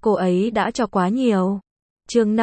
cô ấy đã cho quá nhiều. Chương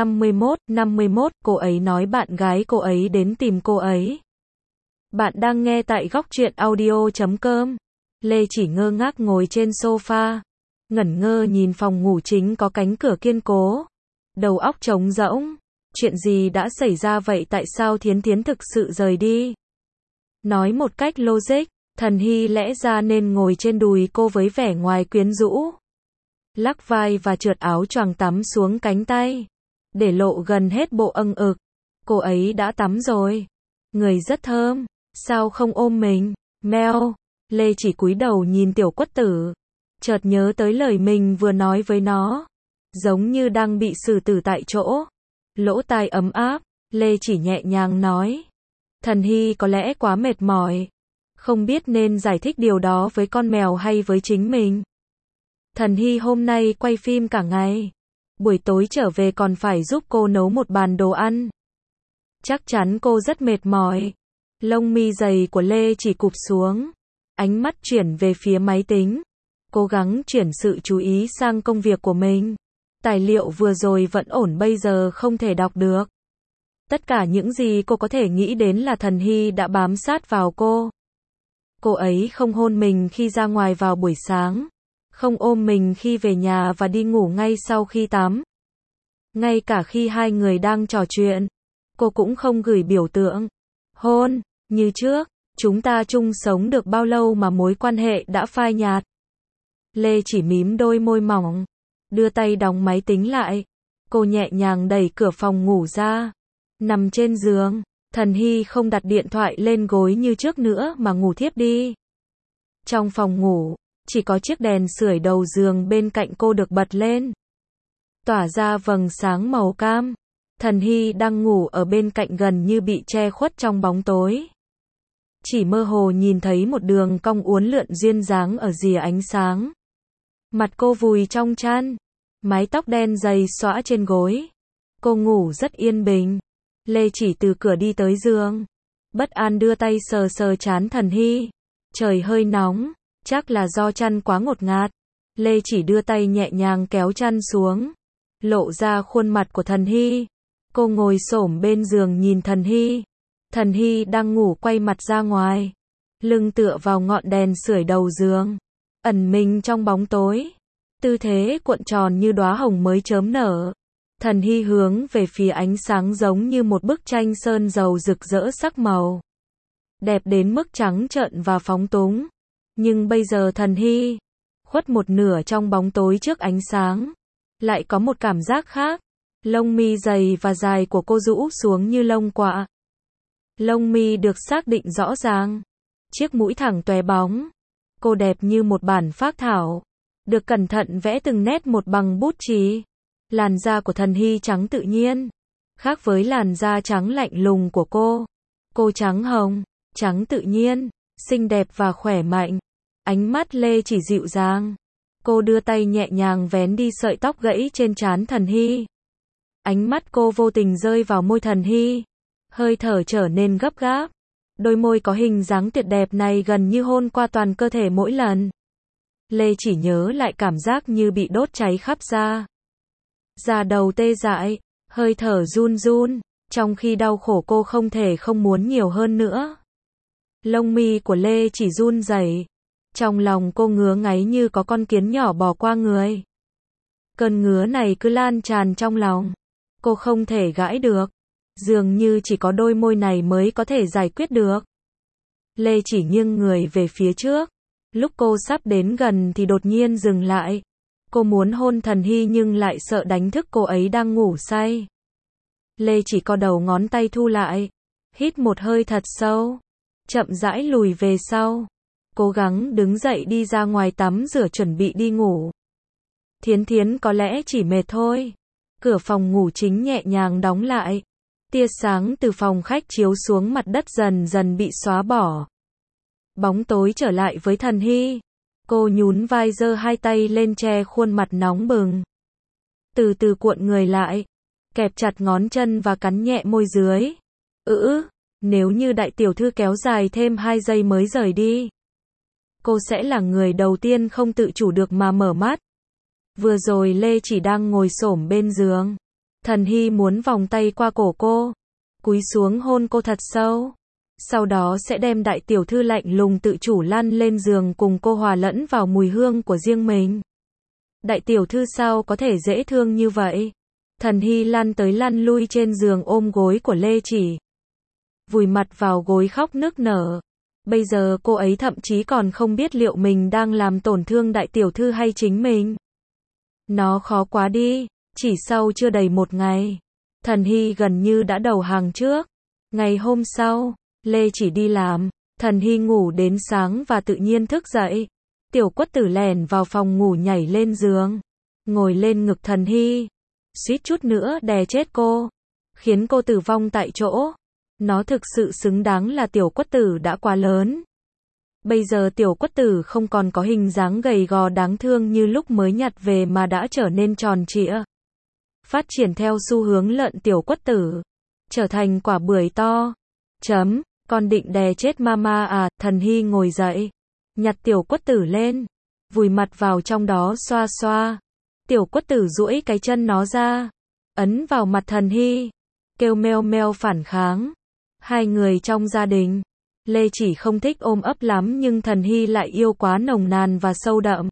51, cô ấy nói bạn gái cô ấy đến tìm cô ấy. Bạn đang nghe tại góc truyện audio.com. Lê chỉ ngơ ngác ngồi trên sofa, ngẩn ngơ nhìn phòng ngủ chính có cánh cửa kiên cố. Đầu óc trống rỗng. Chuyện gì đã xảy ra vậy, tại sao Thiến Thiến thực sự rời đi? Nói một cách logic, Thần Hy lẽ ra nên ngồi trên đùi cô với vẻ ngoài quyến rũ. Lắc vai và trượt áo choàng tắm xuống cánh tay, để lộ gần hết bộ âng ực. Cô ấy đã tắm rồi. Người rất thơm. Sao không ôm mình? Meo. Lê chỉ cúi đầu nhìn tiểu quất tử. Chợt nhớ tới lời mình vừa nói với nó. Giống như đang bị xử tử tại chỗ. Lỗ tai ấm áp, Lê chỉ nhẹ nhàng nói. Thần Hy có lẽ quá mệt mỏi. Không biết nên giải thích điều đó với con mèo hay với chính mình. Thần Hy hôm nay quay phim cả ngày. Buổi tối trở về còn phải giúp cô nấu một bàn đồ ăn. Chắc chắn cô rất mệt mỏi. Lông mi dày của Lê chỉ cụp xuống. Ánh mắt chuyển về phía máy tính. Cố gắng chuyển sự chú ý sang công việc của mình. Tài liệu vừa rồi vẫn ổn, bây giờ không thể đọc được. Tất cả những gì cô có thể nghĩ đến là Thần Hy đã bám sát vào cô. Cô ấy không hôn mình khi ra ngoài vào buổi sáng. Không ôm mình khi về nhà và đi ngủ ngay sau khi tắm. Ngay cả khi hai người đang trò chuyện, cô cũng không gửi biểu tượng hôn như trước. Chúng ta chung sống được bao lâu mà mối quan hệ đã phai nhạt? Lê chỉ mím đôi môi mỏng, đưa tay đóng máy tính lại. Cô nhẹ nhàng đẩy cửa phòng ngủ ra. Nằm trên giường, Thần Hy không đặt điện thoại lên gối như trước nữa mà ngủ thiếp đi. Trong phòng ngủ, chỉ có chiếc đèn sưởi đầu giường bên cạnh cô được bật lên, tỏa ra vầng sáng màu cam. Thần Hy đang ngủ ở bên cạnh gần như bị che khuất trong bóng tối. Chỉ mơ hồ nhìn thấy một đường cong uốn lượn duyên dáng ở rìa ánh sáng. Mặt cô vùi trong chăn, mái tóc đen dày xõa trên gối. Cô ngủ rất yên bình. Lê chỉ từ cửa đi tới giường, bất an đưa tay sờ sờ trán Thần Hy. Trời hơi nóng, chắc là do chăn quá ngột ngạt. Lê chỉ đưa tay nhẹ nhàng kéo chăn xuống, lộ ra khuôn mặt của Thần Hy. Cô ngồi xổm bên giường nhìn Thần Hy. Thần Hy đang ngủ quay mặt ra ngoài, lưng tựa vào ngọn đèn sưởi đầu giường, ẩn mình trong bóng tối. Tư thế cuộn tròn như đóa hồng mới chớm nở. Thần Hy hướng về phía ánh sáng giống như một bức tranh sơn dầu rực rỡ sắc màu. Đẹp đến mức trắng trợn và phóng túng. Nhưng bây giờ Thần Hy khuất một nửa trong bóng tối trước ánh sáng. Lại có một cảm giác khác. Lông mi dày và dài của cô rũ xuống như lông quạ. Lông mi được xác định rõ ràng. Chiếc mũi thẳng tóe bóng. Cô đẹp như một bản phác thảo, được cẩn thận vẽ từng nét một bằng bút chì. Làn da của Thần Hy trắng tự nhiên, khác với làn da trắng lạnh lùng của cô. Cô trắng hồng, trắng tự nhiên, xinh đẹp và khỏe mạnh. Ánh mắt Lê chỉ dịu dàng. Cô đưa tay nhẹ nhàng vén đi sợi tóc gãy trên trán Thần Hy. Ánh mắt cô vô tình rơi vào môi Thần Hy. Hơi thở trở nên gấp gáp. Đôi môi có hình dáng tuyệt đẹp này gần như hôn qua toàn cơ thể mỗi lần. Lê chỉ nhớ lại cảm giác như bị đốt cháy khắp da. Da đầu tê dại, hơi thở run run, trong khi đau khổ cô không thể không muốn nhiều hơn nữa. Lông mi của Lê chỉ run rẩy. Trong lòng cô ngứa ngáy như có con kiến nhỏ bò qua người. Cơn ngứa này cứ lan tràn trong lòng. Cô không thể gãi được. Dường như chỉ có đôi môi này mới có thể giải quyết được. Lê chỉ nghiêng người về phía trước. Lúc cô sắp đến gần thì đột nhiên dừng lại. Cô muốn hôn Thần Hy nhưng lại sợ đánh thức cô ấy đang ngủ say. Lê chỉ co đầu ngón tay thu lại. Hít một hơi thật sâu. Chậm rãi lùi về sau. Cố gắng đứng dậy đi ra ngoài tắm rửa chuẩn bị đi ngủ. Thiến Thiến có lẽ chỉ mệt thôi. Cửa phòng ngủ chính nhẹ nhàng đóng lại. Tia sáng từ phòng khách chiếu xuống mặt đất dần dần bị xóa bỏ. Bóng tối trở lại với Thần Hy. Cô nhún vai giơ hai tay lên che khuôn mặt nóng bừng. Từ từ cuộn người lại. Kẹp chặt ngón chân và cắn nhẹ môi dưới. Nếu như đại tiểu thư kéo dài thêm 2 giây mới rời đi, cô sẽ là người đầu tiên không tự chủ được mà mở mắt. Vừa rồi Lê chỉ đang ngồi xổm bên giường. Thần Hy muốn vòng tay qua cổ cô, cúi xuống hôn cô thật sâu. Sau đó sẽ đem đại tiểu thư lạnh lùng tự chủ lăn lên giường cùng cô hòa lẫn vào mùi hương của riêng mình. Đại tiểu thư sao có thể dễ thương như vậy? Thần Hy lăn tới lăn lui trên giường ôm gối của Lê Chỉ, vùi mặt vào gối khóc nức nở. Bây giờ cô ấy thậm chí còn không biết liệu mình đang làm tổn thương đại tiểu thư hay chính mình. Nó khó quá đi. Chỉ sau chưa đầy một ngày, Thần Hy gần như đã đầu hàng trước. Ngày hôm sau, Lê Chỉ đi làm, Thần Hy ngủ đến sáng và tự nhiên thức dậy. Tiểu Quất Tử lèn vào phòng ngủ nhảy lên giường, ngồi lên ngực Thần Hy, suýt chút nữa đè chết cô, khiến cô tử vong tại chỗ. Nó thực sự xứng đáng là Tiểu Quất Tử đã quá lớn. Bây giờ Tiểu Quất Tử không còn có hình dáng gầy gò đáng thương như lúc mới nhặt về mà đã trở nên tròn trịa. Phát triển theo xu hướng lợn Tiểu Quất Tử, trở thành quả bưởi to. Con định đè chết mama à? Thần Hy ngồi dậy, nhặt Tiểu Quất Tử lên, vùi mặt vào trong đó xoa xoa. Tiểu Quất Tử duỗi cái chân nó ra, ấn vào mặt Thần Hy, kêu meo meo phản kháng. Hai người trong gia đình, Lê Chỉ không thích ôm ấp lắm nhưng Thần Hy lại yêu quá nồng nàn và sâu đậm.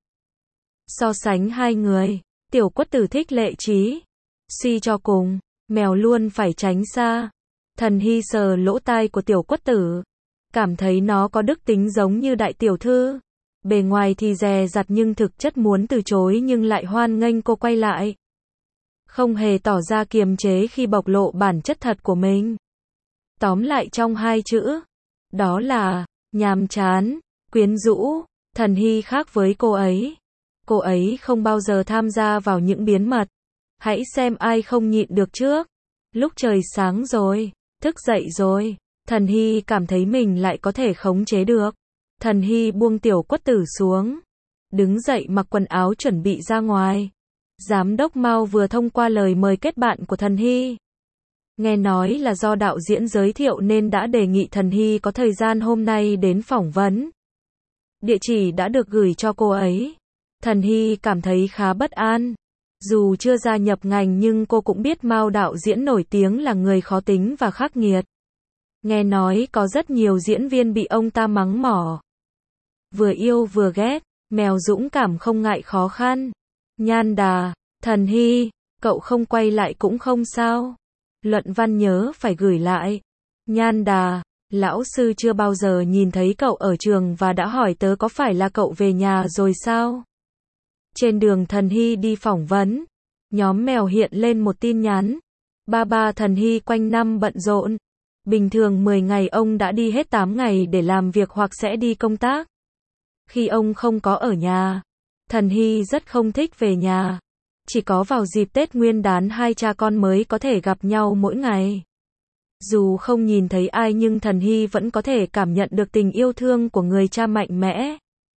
So sánh hai người, Tiểu Quất Tử thích Lệ Chí. Suy cho cùng, mèo luôn phải tránh xa. Thần Hy sờ lỗ tai của Tiểu Quất Tử, cảm thấy nó có đức tính giống như đại tiểu thư. Bề ngoài thì dè dặt nhưng thực chất muốn từ chối nhưng lại hoan nghênh cô quay lại. Không hề tỏ ra kiềm chế khi bộc lộ bản chất thật của mình. Tóm lại trong hai chữ, đó là nhàm chán, quyến rũ. Thần Hy khác với cô ấy. Cô ấy không bao giờ tham gia vào những biến mật. Hãy xem ai không nhịn được trước. Lúc trời sáng rồi, thức dậy rồi, Thần Hy cảm thấy mình lại có thể khống chế được. Thần Hy buông Tiểu Quất Tử xuống, đứng dậy mặc quần áo chuẩn bị ra ngoài. Giám đốc Mao vừa thông qua lời mời kết bạn của Thần Hy. Nghe nói là do đạo diễn giới thiệu nên đã đề nghị Thần Hy có thời gian hôm nay đến phỏng vấn. Địa chỉ đã được gửi cho cô ấy. Thần Hy cảm thấy khá bất an. Dù chưa gia nhập ngành nhưng cô cũng biết Mao đạo diễn nổi tiếng là người khó tính và khắc nghiệt. Nghe nói có rất nhiều diễn viên bị ông ta mắng mỏ. Vừa yêu vừa ghét, mèo dũng cảm không ngại khó khăn. Nhan đà, Thần Hy, cậu không quay lại cũng không sao. Luận văn nhớ phải gửi lại. Nhan đà, lão sư chưa bao giờ nhìn thấy cậu ở trường và đã hỏi tớ có phải là cậu về nhà rồi sao? Trên đường Thần Hy đi phỏng vấn, nhóm mèo hiện lên một tin nhắn. Ba Thần Hy quanh năm bận rộn. Bình thường 10 ngày ông đã đi hết 8 ngày để làm việc hoặc sẽ đi công tác. Khi ông không có ở nhà, Thần Hy rất không thích về nhà. Chỉ có vào dịp Tết Nguyên đán hai cha con mới có thể gặp nhau mỗi ngày. Dù không nhìn thấy ai nhưng Thần Hy vẫn có thể cảm nhận được tình yêu thương của người cha mạnh mẽ.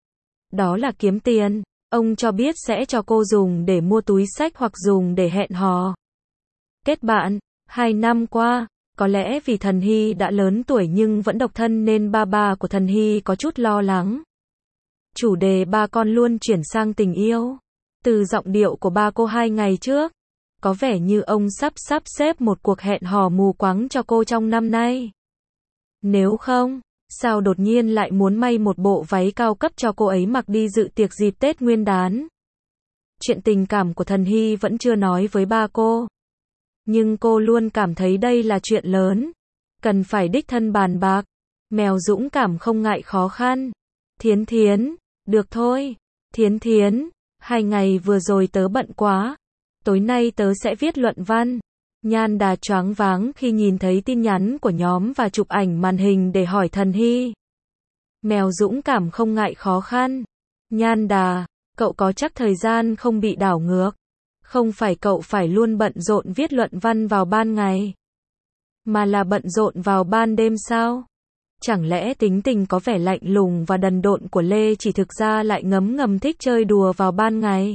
Đó là kiếm tiền. Ông cho biết sẽ cho cô dùng để mua túi xách hoặc dùng để hẹn hò. Kết bạn, 2 năm qua, có lẽ vì Thần Hy đã lớn tuổi nhưng vẫn độc thân nên ba của Thần Hy có chút lo lắng. Chủ đề ba con luôn chuyển sang tình yêu. Từ giọng điệu của ba cô 2 ngày trước, có vẻ như ông sắp xếp một cuộc hẹn hò mù quáng cho cô trong năm nay. Nếu không, sao đột nhiên lại muốn may một bộ váy cao cấp cho cô ấy mặc đi dự tiệc dịp Tết Nguyên đán? Chuyện tình cảm của Thần Hy vẫn chưa nói với ba cô. Nhưng cô luôn cảm thấy đây là chuyện lớn. Cần phải đích thân bàn bạc. Mèo dũng cảm không ngại khó khăn. Thiến, được thôi. Thiến, 2 ngày vừa rồi tớ bận quá. Tối nay tớ sẽ viết luận văn. Nhan đà choáng váng khi nhìn thấy tin nhắn của nhóm và chụp ảnh màn hình để hỏi Thần Hy. Mèo dũng cảm không ngại khó khăn. Nhan đà, cậu có chắc thời gian không bị đảo ngược? Không phải cậu phải luôn bận rộn viết luận văn vào ban ngày, mà là bận rộn vào ban đêm sao? Chẳng lẽ tính tình có vẻ lạnh lùng và đần độn của Lê chỉ thực ra lại ngấm ngầm thích chơi đùa vào ban ngày?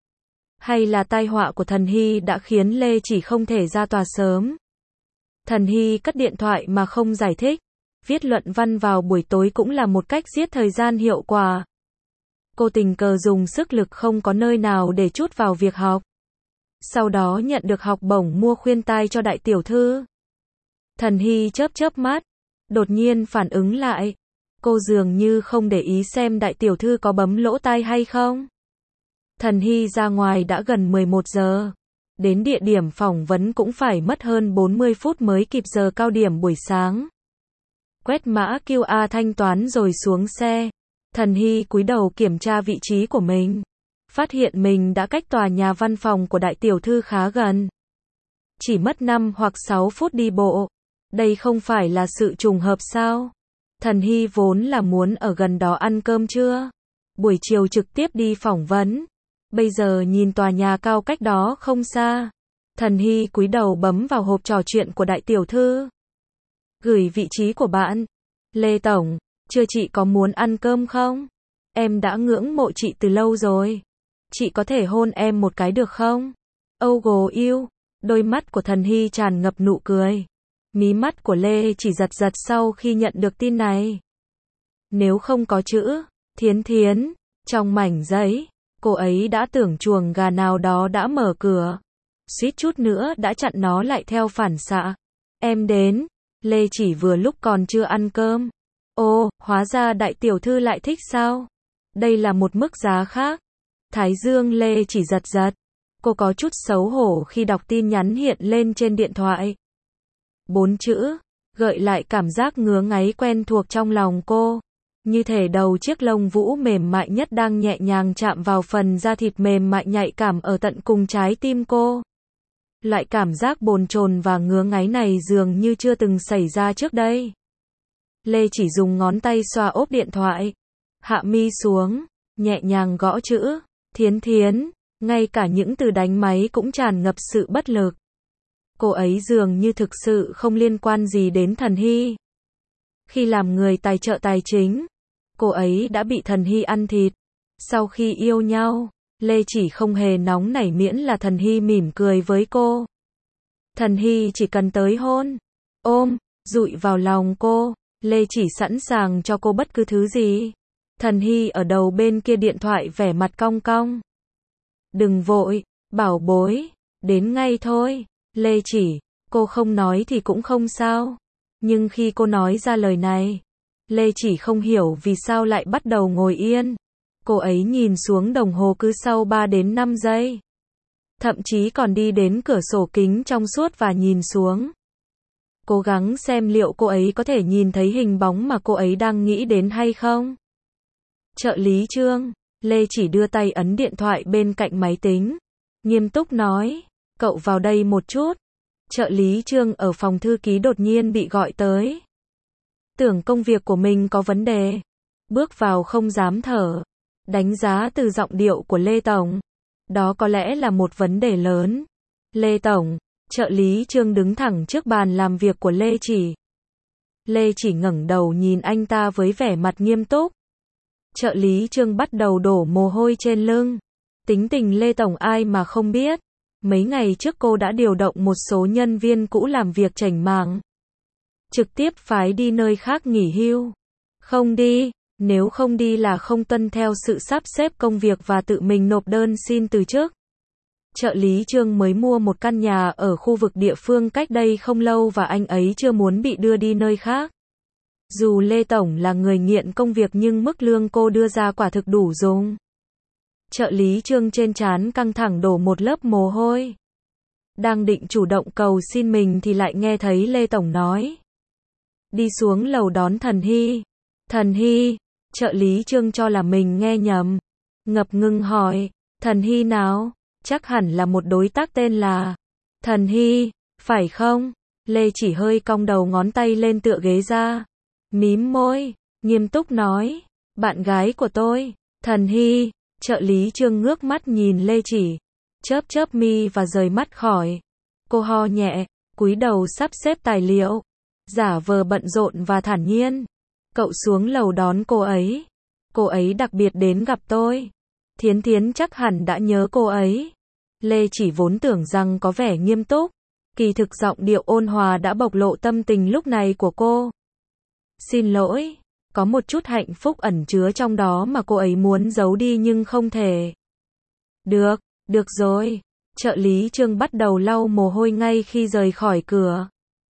Hay là tai họa của Thần Hy đã khiến Lê chỉ không thể ra tòa sớm? Thần Hy cất điện thoại mà không giải thích. Viết luận văn vào buổi tối cũng là một cách giết thời gian hiệu quả. Cô tình cờ dùng sức lực không có nơi nào để trút vào việc học. Sau đó nhận được học bổng mua khuyên tai cho đại tiểu thư. Thần Hy chớp chớp mắt, đột nhiên phản ứng lại. Cô dường như không để ý xem đại tiểu thư có bấm lỗ tai hay không. Thần Hy ra ngoài đã gần 11 giờ. Đến địa điểm phỏng vấn cũng phải mất hơn 40 phút mới kịp giờ cao điểm buổi sáng. Quét mã QR thanh toán rồi xuống xe. Thần Hy cúi đầu kiểm tra vị trí của mình. Phát hiện mình đã cách tòa nhà văn phòng của đại tiểu thư khá gần. Chỉ mất 5 hoặc 6 phút đi bộ. Đây không phải là sự trùng hợp sao? Thần Hy vốn là muốn ở gần đó ăn cơm trưa. Buổi chiều trực tiếp đi phỏng vấn. Bây giờ nhìn tòa nhà cao cách đó không xa. Thần Hy cúi đầu bấm vào hộp trò chuyện của đại tiểu thư. Gửi vị trí của bạn. Lê Tổng, chưa chị có muốn ăn cơm không? Em đã ngưỡng mộ chị từ lâu rồi. Chị có thể hôn em một cái được không? Oh yêu. Đôi mắt của Thần Hy tràn ngập nụ cười. Mí mắt của Lê chỉ giật giật sau khi nhận được tin này. Nếu không có chữ Thiến Thiến trong mảnh giấy, cô ấy đã tưởng chuồng gà nào đó đã mở cửa. Suýt chút nữa đã chặn nó lại theo phản xạ. Em đến. Lê chỉ vừa lúc còn chưa ăn cơm. Ồ, hóa ra đại tiểu thư lại thích sao? Đây là một mức giá khác. Thái dương Lê chỉ giật giật. Cô có chút xấu hổ khi đọc tin nhắn hiện lên trên điện thoại. 4 chữ, gợi lại cảm giác ngứa ngáy quen thuộc trong lòng cô. Như thể đầu chiếc lông vũ mềm mại nhất đang nhẹ nhàng chạm vào phần da thịt mềm mại nhạy cảm ở tận cùng trái tim cô. Loại cảm giác bồn chồn và ngứa ngáy này dường như chưa từng xảy ra trước đây. Lê chỉ dùng ngón tay xoa ốp điện thoại, hạ mi xuống, nhẹ nhàng gõ chữ Thiến Thiến, ngay cả những từ đánh máy cũng tràn ngập sự bất lực. Cô ấy dường như thực sự không liên quan gì đến Thần Hy. Khi làm người tài trợ tài chính, cô ấy đã bị Thần Hy ăn thịt. Sau khi yêu nhau, Lê chỉ không hề nóng nảy miễn là Thần Hy mỉm cười với cô. Thần Hy chỉ cần tới hôn, ôm, dụi vào lòng cô, Lê chỉ sẵn sàng cho cô bất cứ thứ gì. Thần Hy ở đầu bên kia điện thoại vẻ mặt cong cong. Đừng vội, bảo bối, đến ngay thôi. Lê chỉ, cô không nói thì cũng không sao. Nhưng khi cô nói ra lời này, Lê chỉ không hiểu vì sao lại bắt đầu ngồi yên. Cô ấy nhìn xuống đồng hồ cứ sau 3 đến 5 giây. Thậm chí còn đi đến cửa sổ kính trong suốt và nhìn xuống. Cố gắng xem liệu cô ấy có thể nhìn thấy hình bóng mà cô ấy đang nghĩ đến hay không. Trợ lý Trương, Lê chỉ đưa tay ấn điện thoại bên cạnh máy tính. Nghiêm túc nói, cậu vào đây một chút. Trợ lý Trương ở phòng thư ký đột nhiên bị gọi tới. Tưởng công việc của mình có vấn đề. Bước vào không dám thở. Đánh giá từ giọng điệu của Lê Tổng. Đó có lẽ là một vấn đề lớn. Lê Tổng, trợ lý Trương đứng thẳng trước bàn làm việc của Lê chỉ. Lê chỉ ngẩng đầu nhìn anh ta với vẻ mặt nghiêm túc. Trợ lý Trương bắt đầu đổ mồ hôi trên lưng. Tính tình Lê Tổng ai mà không biết. Mấy ngày trước cô đã điều động một số nhân viên cũ làm việc chảnh mảng. Trực tiếp phái đi nơi khác nghỉ hưu. Không đi, nếu không đi là không tuân theo sự sắp xếp công việc và tự mình nộp đơn xin từ chức. Trợ lý Trương mới mua một căn nhà ở khu vực địa phương cách đây không lâu và anh ấy chưa muốn bị đưa đi nơi khác. Dù Lê Tổng là người nghiện công việc nhưng mức lương cô đưa ra quả thực đủ dùng. Trợ lý Trương trên trán căng thẳng đổ một lớp mồ hôi. Đang định chủ động cầu xin mình thì lại nghe thấy Lê Tổng nói. Đi xuống lầu đón Thần Hy. Thần Hy, trợ lý Trương cho là mình nghe nhầm. Ngập ngừng hỏi, Thần Hy nào? Chắc hẳn là một đối tác tên là Thần Hy, phải không? Lê chỉ hơi cong đầu ngón tay lên tựa ghế ra. Mím môi, nghiêm túc nói, bạn gái của tôi, Thần Hy. Trợ lý Trương ngước mắt nhìn Lê chỉ, chớp chớp mi và rời mắt khỏi. Cô ho nhẹ, cúi đầu sắp xếp tài liệu, giả vờ bận rộn và thản nhiên. Cậu xuống lầu đón cô ấy. Cô ấy đặc biệt đến gặp tôi. Thiến Thiến chắc hẳn đã nhớ cô ấy. Lê chỉ vốn tưởng rằng có vẻ nghiêm túc. Kỳ thực giọng điệu ôn hòa đã bộc lộ tâm tình lúc này của cô. Xin lỗi, Có một chút hạnh phúc ẩn chứa trong đó mà cô ấy muốn giấu đi nhưng không thể. Được rồi. Trợ lý Trương bắt đầu lau mồ hôi ngay khi rời khỏi cửa.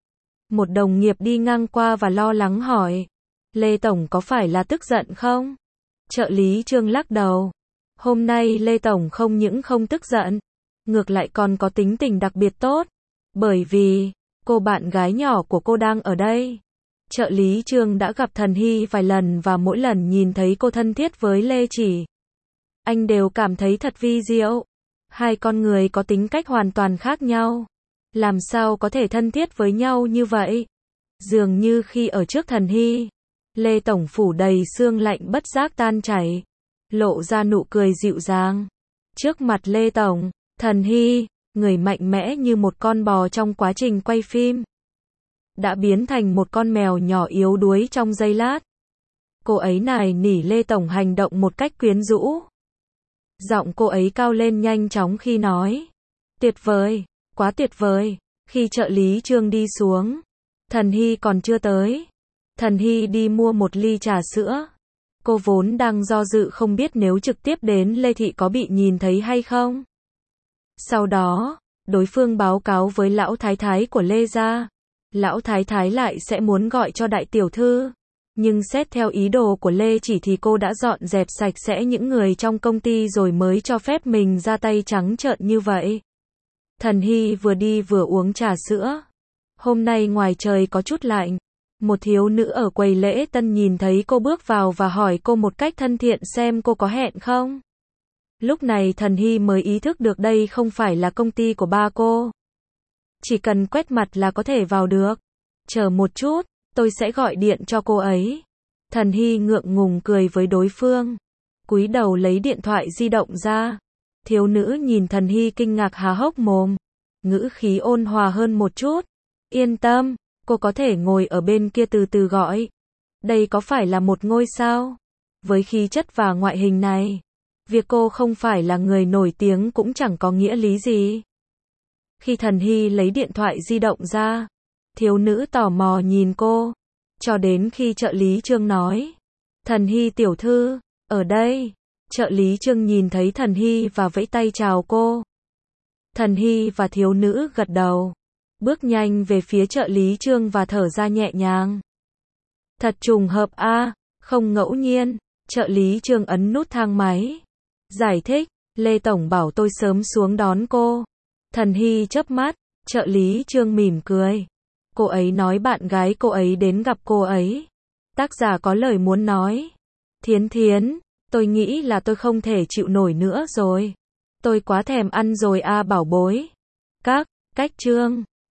Một đồng nghiệp đi ngang qua và lo lắng hỏi. Lê Tổng có phải là tức giận không? Trợ lý Trương lắc đầu. Hôm nay Lê Tổng không những không tức giận, ngược lại còn có tính tình đặc biệt tốt. Bởi vì, cô bạn gái nhỏ của cô đang ở đây. Trợ lý Trương đã gặp Thần Hy vài lần và mỗi lần nhìn thấy cô thân thiết với Lê Chỉ, anh đều cảm thấy thật vi diệu. Hai con người có tính cách hoàn toàn khác nhau. Làm sao có thể thân thiết với nhau như vậy? Dường như khi ở trước Thần Hy, Lê Tổng phủ đầy sương lạnh bất giác tan chảy, lộ ra nụ cười dịu dàng. Trước mặt Lê Tổng, Thần Hy, người mạnh mẽ như một con bò trong quá trình quay phim, đã biến thành một con mèo nhỏ yếu đuối trong giây lát. Cô ấy nài nỉ Lê Tổng hành động một cách quyến rũ. Giọng cô ấy cao lên nhanh chóng khi nói. Tuyệt vời, quá tuyệt vời. Khi trợ lý Trương đi xuống, Thần Hy còn chưa tới. Thần Hy đi mua một ly trà sữa. Cô vốn đang do dự không biết nếu trực tiếp đến Lê Thị có bị nhìn thấy hay không. Sau đó, đối phương báo cáo với lão thái thái của Lê gia. Lão thái thái lại sẽ muốn gọi cho đại tiểu thư. Nhưng xét theo ý đồ của Lê Chỉ thì cô đã dọn dẹp sạch sẽ những người trong công ty rồi mới cho phép mình ra tay trắng trợn như vậy. Thần Hy vừa đi vừa uống trà sữa. Hôm nay ngoài trời có chút lạnh. Một thiếu nữ ở quầy lễ tân nhìn thấy cô bước vào và hỏi cô một cách thân thiện xem cô có hẹn không. Lúc này Thần Hy mới ý thức được đây không phải là công ty của ba cô. Chỉ cần quét mặt là có thể vào được. Chờ một chút, tôi sẽ gọi điện cho cô ấy. Thần Hy ngượng ngùng cười với đối phương. Cúi đầu lấy điện thoại di động ra. Thiếu nữ nhìn Thần Hy kinh ngạc há hốc mồm. Ngữ khí ôn hòa hơn một chút. Yên tâm, cô có thể ngồi ở bên kia từ từ gọi. Đây có phải là một ngôi sao? Với khí chất và ngoại hình này, việc cô không phải là người nổi tiếng cũng chẳng có nghĩa lý gì. Khi Thần Hy lấy điện thoại di động ra, thiếu nữ tò mò nhìn cô, cho đến khi trợ lý Trương nói. Thần Hy tiểu thư, ở đây. Trợ lý Trương nhìn thấy Thần Hy và vẫy tay chào cô. Thần Hy và thiếu nữ gật đầu, bước nhanh về phía trợ lý Trương và thở ra nhẹ nhàng. Thật trùng hợp a, không ngẫu nhiên. Trợ lý Trương ấn nút thang máy. Giải thích, Lê Tổng bảo tôi sớm xuống đón cô. Thần Hy chớp mắt, trợ lý Trương mỉm cười. Cô ấy nói bạn gái cô ấy đến gặp cô ấy. Tác giả có lời muốn nói. Thiến Thiến, tôi nghĩ là tôi không thể chịu nổi nữa rồi. Tôi quá thèm ăn rồi a bảo bối. Cách Trương.